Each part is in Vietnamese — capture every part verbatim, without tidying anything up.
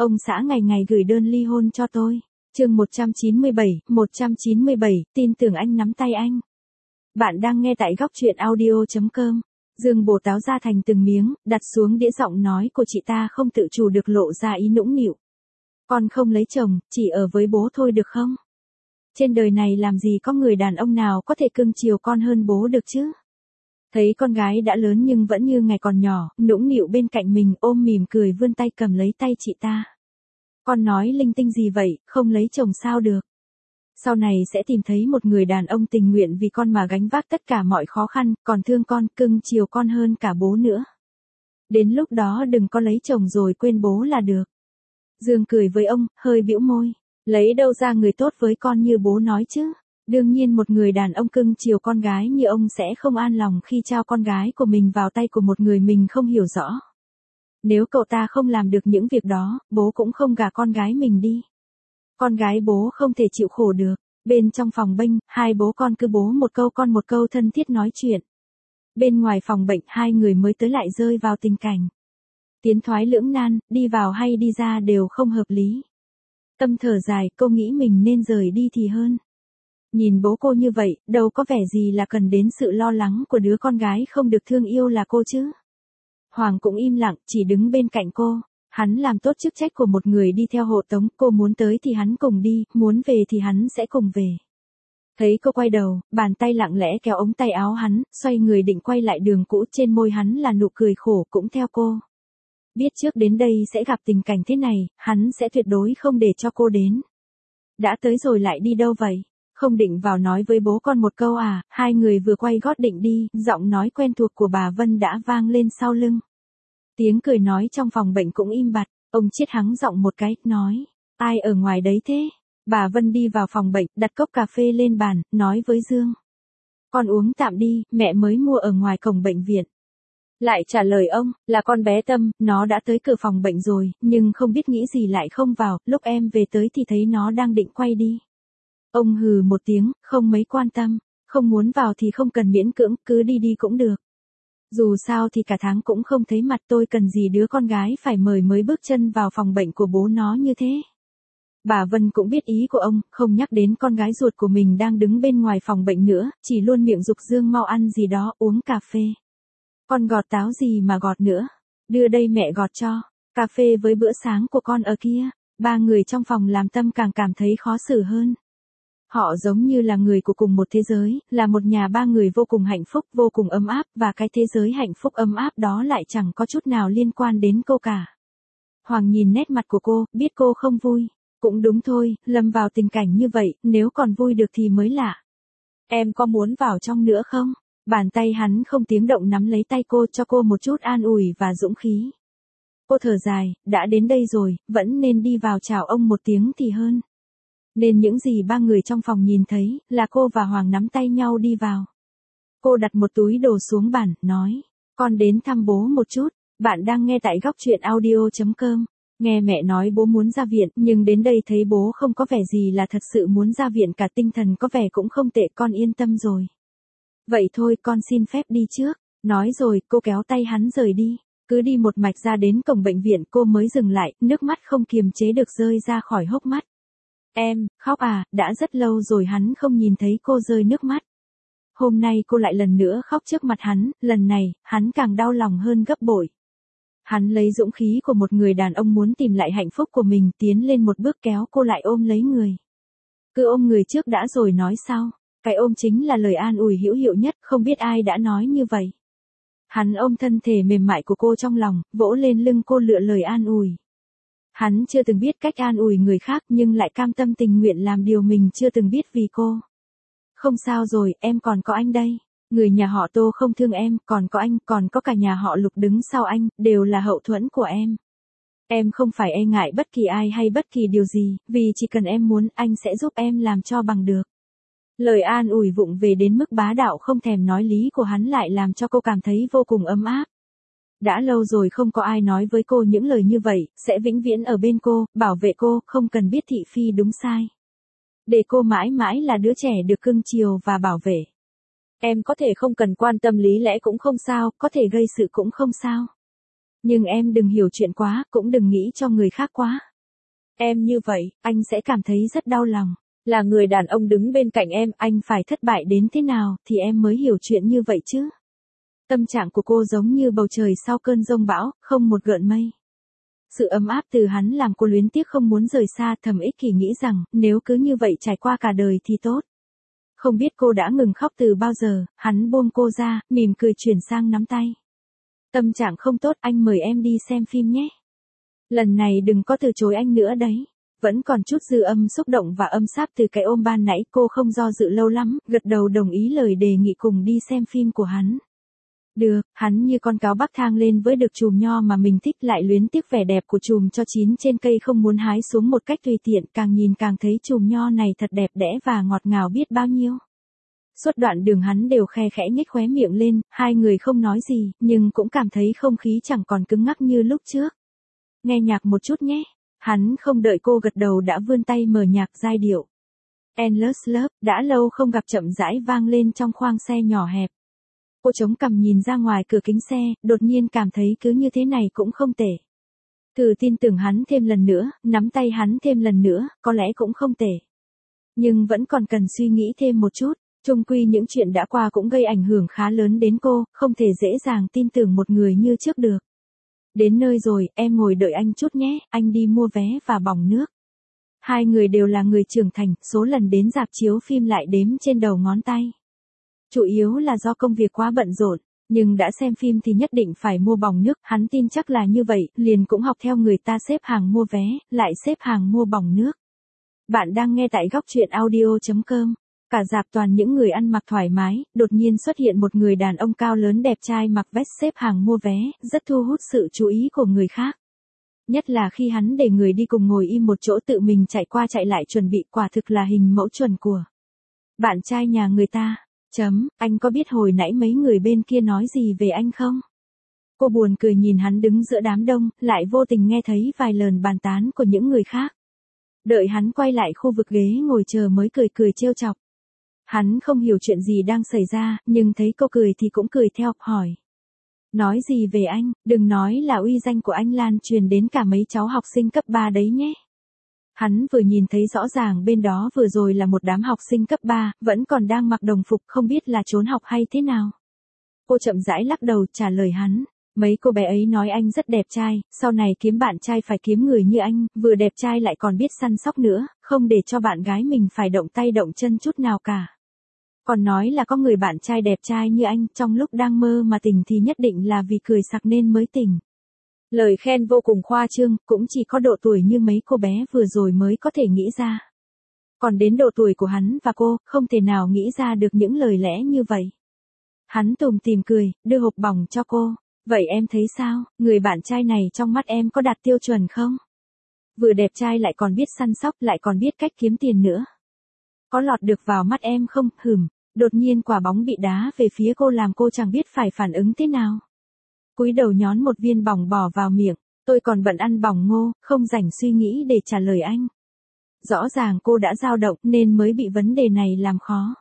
Ông xã ngày ngày gửi đơn ly hôn cho tôi. Chương một trăm chín mươi bảy, một trăm chín mươi bảy, tin tưởng anh nắm tay anh. Bạn đang nghe tại góc truyện audio chấm com. Dương bổ táo ra thành từng miếng, đặt xuống đĩa, giọng nói của chị ta không tự chủ được lộ ra ý nũng nịu. Con không lấy chồng, chỉ ở với bố thôi được không? Trên đời này làm gì có người đàn ông nào có thể cưng chiều con hơn bố được chứ? Thấy con gái đã lớn nhưng vẫn như ngày còn nhỏ, nũng nịu bên cạnh mình, ôm mỉm cười vươn tay cầm lấy tay chị ta. Con nói linh tinh gì vậy, không lấy chồng sao được? Sau này sẽ tìm thấy một người đàn ông tình nguyện vì con mà gánh vác tất cả mọi khó khăn, còn thương con, cưng chiều con hơn cả bố nữa. Đến lúc đó đừng có lấy chồng rồi quên bố là được. Dương cười với ông, hơi bĩu môi. Lấy đâu ra người tốt với con như bố nói chứ? Đương nhiên một người đàn ông cưng chiều con gái như ông sẽ không an lòng khi trao con gái của mình vào tay của một người mình không hiểu rõ. Nếu cậu ta không làm được những việc đó, bố cũng không gả con gái mình đi. Con gái bố không thể chịu khổ được. Bên trong phòng bệnh, hai bố con cứ bố một câu con một câu thân thiết nói chuyện. Bên ngoài phòng bệnh, hai người mới tới lại rơi vào tình cảnh tiến thoái lưỡng nan, đi vào hay đi ra đều không hợp lý. Tâm thở dài, cô nghĩ mình nên rời đi thì hơn. Nhìn bố cô như vậy, đâu có vẻ gì là cần đến sự lo lắng của đứa con gái không được thương yêu là cô chứ. Hoàng cũng im lặng, chỉ đứng bên cạnh cô. Hắn làm tốt chức trách của một người đi theo hộ tống, cô muốn tới thì hắn cùng đi, muốn về thì hắn sẽ cùng về. Thấy cô quay đầu, bàn tay lặng lẽ kéo ống tay áo hắn, xoay người định quay lại đường cũ, trên môi hắn là nụ cười khổ cũng theo cô. Biết trước đến đây sẽ gặp tình cảnh thế này, hắn sẽ tuyệt đối không để cho cô đến. Đã tới rồi lại đi đâu vậy? Không định vào nói với bố con một câu à? Hai người vừa quay gót định đi, giọng nói quen thuộc của bà Vân đã vang lên sau lưng. Tiếng cười nói trong phòng bệnh cũng im bặt, ông Chiết hắng giọng một cái, nói, ai ở ngoài đấy thế? Bà Vân đi vào phòng bệnh, đặt cốc cà phê lên bàn, nói với Dương. Con uống tạm đi, mẹ mới mua ở ngoài cổng bệnh viện. Lại trả lời ông, là con bé Tâm, nó đã tới cửa phòng bệnh rồi, nhưng không biết nghĩ gì lại không vào, lúc em về tới thì thấy nó đang định quay đi. Ông hừ một tiếng, không mấy quan tâm, không muốn vào thì không cần miễn cưỡng, cứ đi đi cũng được. Dù sao thì cả tháng cũng không thấy mặt, tôi cần gì đứa con gái phải mời mới bước chân vào phòng bệnh của bố nó như thế. Bà Vân cũng biết ý của ông, không nhắc đến con gái ruột của mình đang đứng bên ngoài phòng bệnh nữa, chỉ luôn miệng giục Dương mau ăn gì đó, uống cà phê. Con gọt táo gì mà gọt nữa? Đưa đây mẹ gọt cho. Cà phê với bữa sáng của con ở kia. Ba người trong phòng làm Tâm càng cảm thấy khó xử hơn. Họ giống như là người của cùng một thế giới, là một nhà ba người vô cùng hạnh phúc, vô cùng ấm áp, và cái thế giới hạnh phúc ấm áp đó lại chẳng có chút nào liên quan đến cô cả. Hoàng nhìn nét mặt của cô, biết cô không vui. Cũng đúng thôi, lâm vào tình cảnh như vậy, nếu còn vui được thì mới lạ. Em có muốn vào trong nữa không? Bàn tay hắn không tiếng động nắm lấy tay cô, cho cô một chút an ủi và dũng khí. Cô thở dài, đã đến đây rồi, vẫn nên đi vào chào ông một tiếng thì hơn. Nên những gì ba người trong phòng nhìn thấy, là cô và Hoàng nắm tay nhau đi vào. Cô đặt một túi đồ xuống bàn, nói, con đến thăm bố một chút. Bạn đang nghe tại góc truyện audio chấm com. Nghe mẹ nói bố muốn ra viện, nhưng đến đây thấy bố không có vẻ gì là thật sự muốn ra viện cả, tinh thần có vẻ cũng không tệ, con yên tâm rồi. Vậy thôi, con xin phép đi trước. Nói rồi, cô kéo tay hắn rời đi. Cứ đi một mạch ra đến cổng bệnh viện, cô mới dừng lại, nước mắt không kiềm chế được rơi ra khỏi hốc mắt. Em, khóc à? Đã rất lâu rồi hắn không nhìn thấy cô rơi nước mắt. Hôm nay cô lại lần nữa khóc trước mặt hắn, lần này, hắn càng đau lòng hơn gấp bội. Hắn lấy dũng khí của một người đàn ông muốn tìm lại hạnh phúc của mình, tiến lên một bước kéo cô lại ôm lấy người. Cứ ôm người trước đã rồi nói sau. Cái ôm chính là lời an ủi hữu hiệu nhất, không biết ai đã nói như vậy. Hắn ôm thân thể mềm mại của cô trong lòng, vỗ lên lưng cô lựa lời an ủi. Hắn chưa từng biết cách an ủi người khác nhưng lại cam tâm tình nguyện làm điều mình chưa từng biết vì cô. Không sao rồi, em còn có anh đây. Người nhà họ Tô không thương em, còn có anh, còn có cả nhà họ Lục đứng sau anh, đều là hậu thuẫn của em. Em không phải e ngại bất kỳ ai hay bất kỳ điều gì, vì chỉ cần em muốn, anh sẽ giúp em làm cho bằng được. Lời an ủi vụng về đến mức bá đạo không thèm nói lý của hắn lại làm cho cô cảm thấy vô cùng ấm áp. Đã lâu rồi không có ai nói với cô những lời như vậy, sẽ vĩnh viễn ở bên cô, bảo vệ cô, không cần biết thị phi đúng sai. Để cô mãi mãi là đứa trẻ được cưng chiều và bảo vệ. Em có thể không cần quan tâm lý lẽ cũng không sao, có thể gây sự cũng không sao. Nhưng em đừng hiểu chuyện quá, cũng đừng nghĩ cho người khác quá. Em như vậy, anh sẽ cảm thấy rất đau lòng. Là người đàn ông đứng bên cạnh em, anh phải thất bại đến thế nào thì em mới hiểu chuyện như vậy chứ. Tâm trạng của cô giống như bầu trời sau cơn giông bão, không một gợn mây. Sự ấm áp từ hắn làm cô luyến tiếc không muốn rời xa, thầm ích kỷ nghĩ rằng, nếu cứ như vậy trải qua cả đời thì tốt. Không biết cô đã ngừng khóc từ bao giờ, hắn buông cô ra, mỉm cười chuyển sang nắm tay. Tâm trạng không tốt, anh mời em đi xem phim nhé. Lần này đừng có từ chối anh nữa đấy. Vẫn còn chút dư âm xúc động và âm sáp từ cái ôm ban nãy, cô không do dự lâu lắm, gật đầu đồng ý lời đề nghị cùng đi xem phim của hắn. Được, hắn như con cáo bắc thang lên với được chùm nho mà mình thích, lại luyến tiếc vẻ đẹp của chùm cho chín trên cây không muốn hái xuống một cách tùy tiện, càng nhìn càng thấy chùm nho này thật đẹp đẽ và ngọt ngào biết bao nhiêu. Suốt đoạn đường hắn đều khe khẽ nhếch khóe miệng lên, hai người không nói gì, nhưng cũng cảm thấy không khí chẳng còn cứng ngắc như lúc trước. Nghe nhạc một chút nhé. Hắn không đợi cô gật đầu đã vươn tay mở nhạc giai điệu. Endless Love, đã lâu không gặp chậm rãi vang lên trong khoang xe nhỏ hẹp. Cô chống cằm nhìn ra ngoài cửa kính xe, đột nhiên cảm thấy cứ như thế này cũng không tệ. Thử tin tưởng hắn thêm lần nữa, nắm tay hắn thêm lần nữa, có lẽ cũng không tệ. Nhưng vẫn còn cần suy nghĩ thêm một chút, chung quy những chuyện đã qua cũng gây ảnh hưởng khá lớn đến cô, không thể dễ dàng tin tưởng một người như trước được. Đến nơi rồi, em ngồi đợi anh chút nhé, anh đi mua vé và bỏng nước. Hai người đều là người trưởng thành, số lần đến rạp chiếu phim lại đếm trên đầu ngón tay. Chủ yếu là do công việc quá bận rộn, nhưng đã xem phim thì nhất định phải mua bỏng nước, hắn tin chắc là như vậy, liền cũng học theo người ta xếp hàng mua vé, lại xếp hàng mua bỏng nước. Bạn đang nghe tại góc truyện audio chấm com. Cả rạp toàn những người ăn mặc thoải mái, đột nhiên xuất hiện một người đàn ông cao lớn đẹp trai mặc vest xếp hàng mua vé, rất thu hút sự chú ý của người khác. Nhất là khi hắn để người đi cùng ngồi im một chỗ tự mình chạy qua chạy lại chuẩn bị, quả thực là hình mẫu chuẩn của bạn trai nhà người ta. Chấm, anh có biết hồi nãy mấy người bên kia nói gì về anh không? Cô buồn cười nhìn hắn đứng giữa đám đông, lại vô tình nghe thấy vài lời bàn tán của những người khác. Đợi hắn quay lại khu vực ghế ngồi chờ mới cười cười trêu chọc. Hắn không hiểu chuyện gì đang xảy ra, nhưng thấy cô cười thì cũng cười theo, hỏi. Nói gì về anh, đừng nói là uy danh của anh lan truyền đến cả mấy cháu học sinh cấp ba đấy nhé. Hắn vừa nhìn thấy rõ ràng bên đó vừa rồi là một đám học sinh cấp ba, vẫn còn đang mặc đồng phục, không biết là trốn học hay thế nào. Cô chậm rãi lắc đầu trả lời hắn. Mấy cô bé ấy nói anh rất đẹp trai, sau này kiếm bạn trai phải kiếm người như anh, vừa đẹp trai lại còn biết săn sóc nữa, không để cho bạn gái mình phải động tay động chân chút nào cả. Còn nói là có người bạn trai đẹp trai như anh, trong lúc đang mơ mà tỉnh thì nhất định là vì cười sặc nên mới tỉnh. Lời khen vô cùng khoa trương, cũng chỉ có độ tuổi như mấy cô bé vừa rồi mới có thể nghĩ ra. Còn đến độ tuổi của hắn và cô, không thể nào nghĩ ra được những lời lẽ như vậy. Hắn tủm tỉm cười, đưa hộp bỏng cho cô. Vậy em thấy sao, người bạn trai này trong mắt em có đạt tiêu chuẩn không? Vừa đẹp trai lại còn biết săn sóc, lại còn biết cách kiếm tiền nữa. Có lọt được vào mắt em không? Hừm, đột nhiên quả bóng bị đá về phía cô làm cô chẳng biết phải phản ứng thế nào. Cúi đầu nhón một viên bỏng bỏ vào miệng, tôi còn bận ăn bỏng ngô, không rảnh suy nghĩ để trả lời anh. Rõ ràng cô đã dao động nên mới bị vấn đề này làm khó.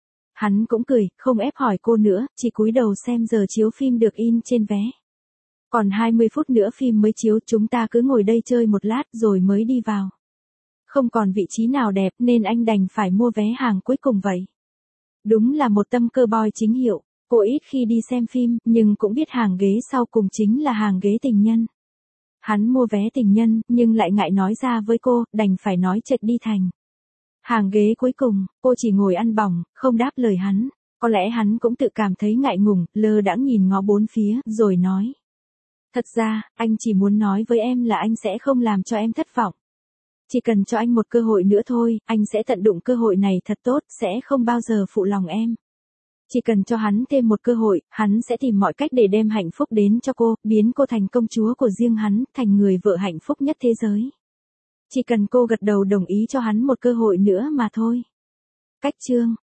Hắn cũng cười, không ép hỏi cô nữa, chỉ cúi đầu xem giờ chiếu phim được in trên vé. Còn hai mươi phút nữa phim mới chiếu, chúng ta cứ ngồi đây chơi một lát rồi mới đi vào. Không còn vị trí nào đẹp nên anh đành phải mua vé hàng cuối cùng vậy. Đúng là một tâm cơ boy chính hiệu, cô ít khi đi xem phim nhưng cũng biết hàng ghế sau cùng chính là hàng ghế tình nhân. Hắn mua vé tình nhân nhưng lại ngại nói ra với cô, đành phải nói chệch đi thành hàng ghế cuối cùng. Cô chỉ ngồi ăn bỏng, không đáp lời hắn. Có lẽ hắn cũng tự cảm thấy ngại ngùng, lơ đãng nhìn ngó bốn phía, rồi nói. Thật ra, anh chỉ muốn nói với em là anh sẽ không làm cho em thất vọng. Chỉ cần cho anh một cơ hội nữa thôi, anh sẽ tận dụng cơ hội này thật tốt, sẽ không bao giờ phụ lòng em. Chỉ cần cho hắn thêm một cơ hội, hắn sẽ tìm mọi cách để đem hạnh phúc đến cho cô, biến cô thành công chúa của riêng hắn, thành người vợ hạnh phúc nhất thế giới. Chỉ cần cô gật đầu đồng ý cho hắn một cơ hội nữa mà thôi. Cách chương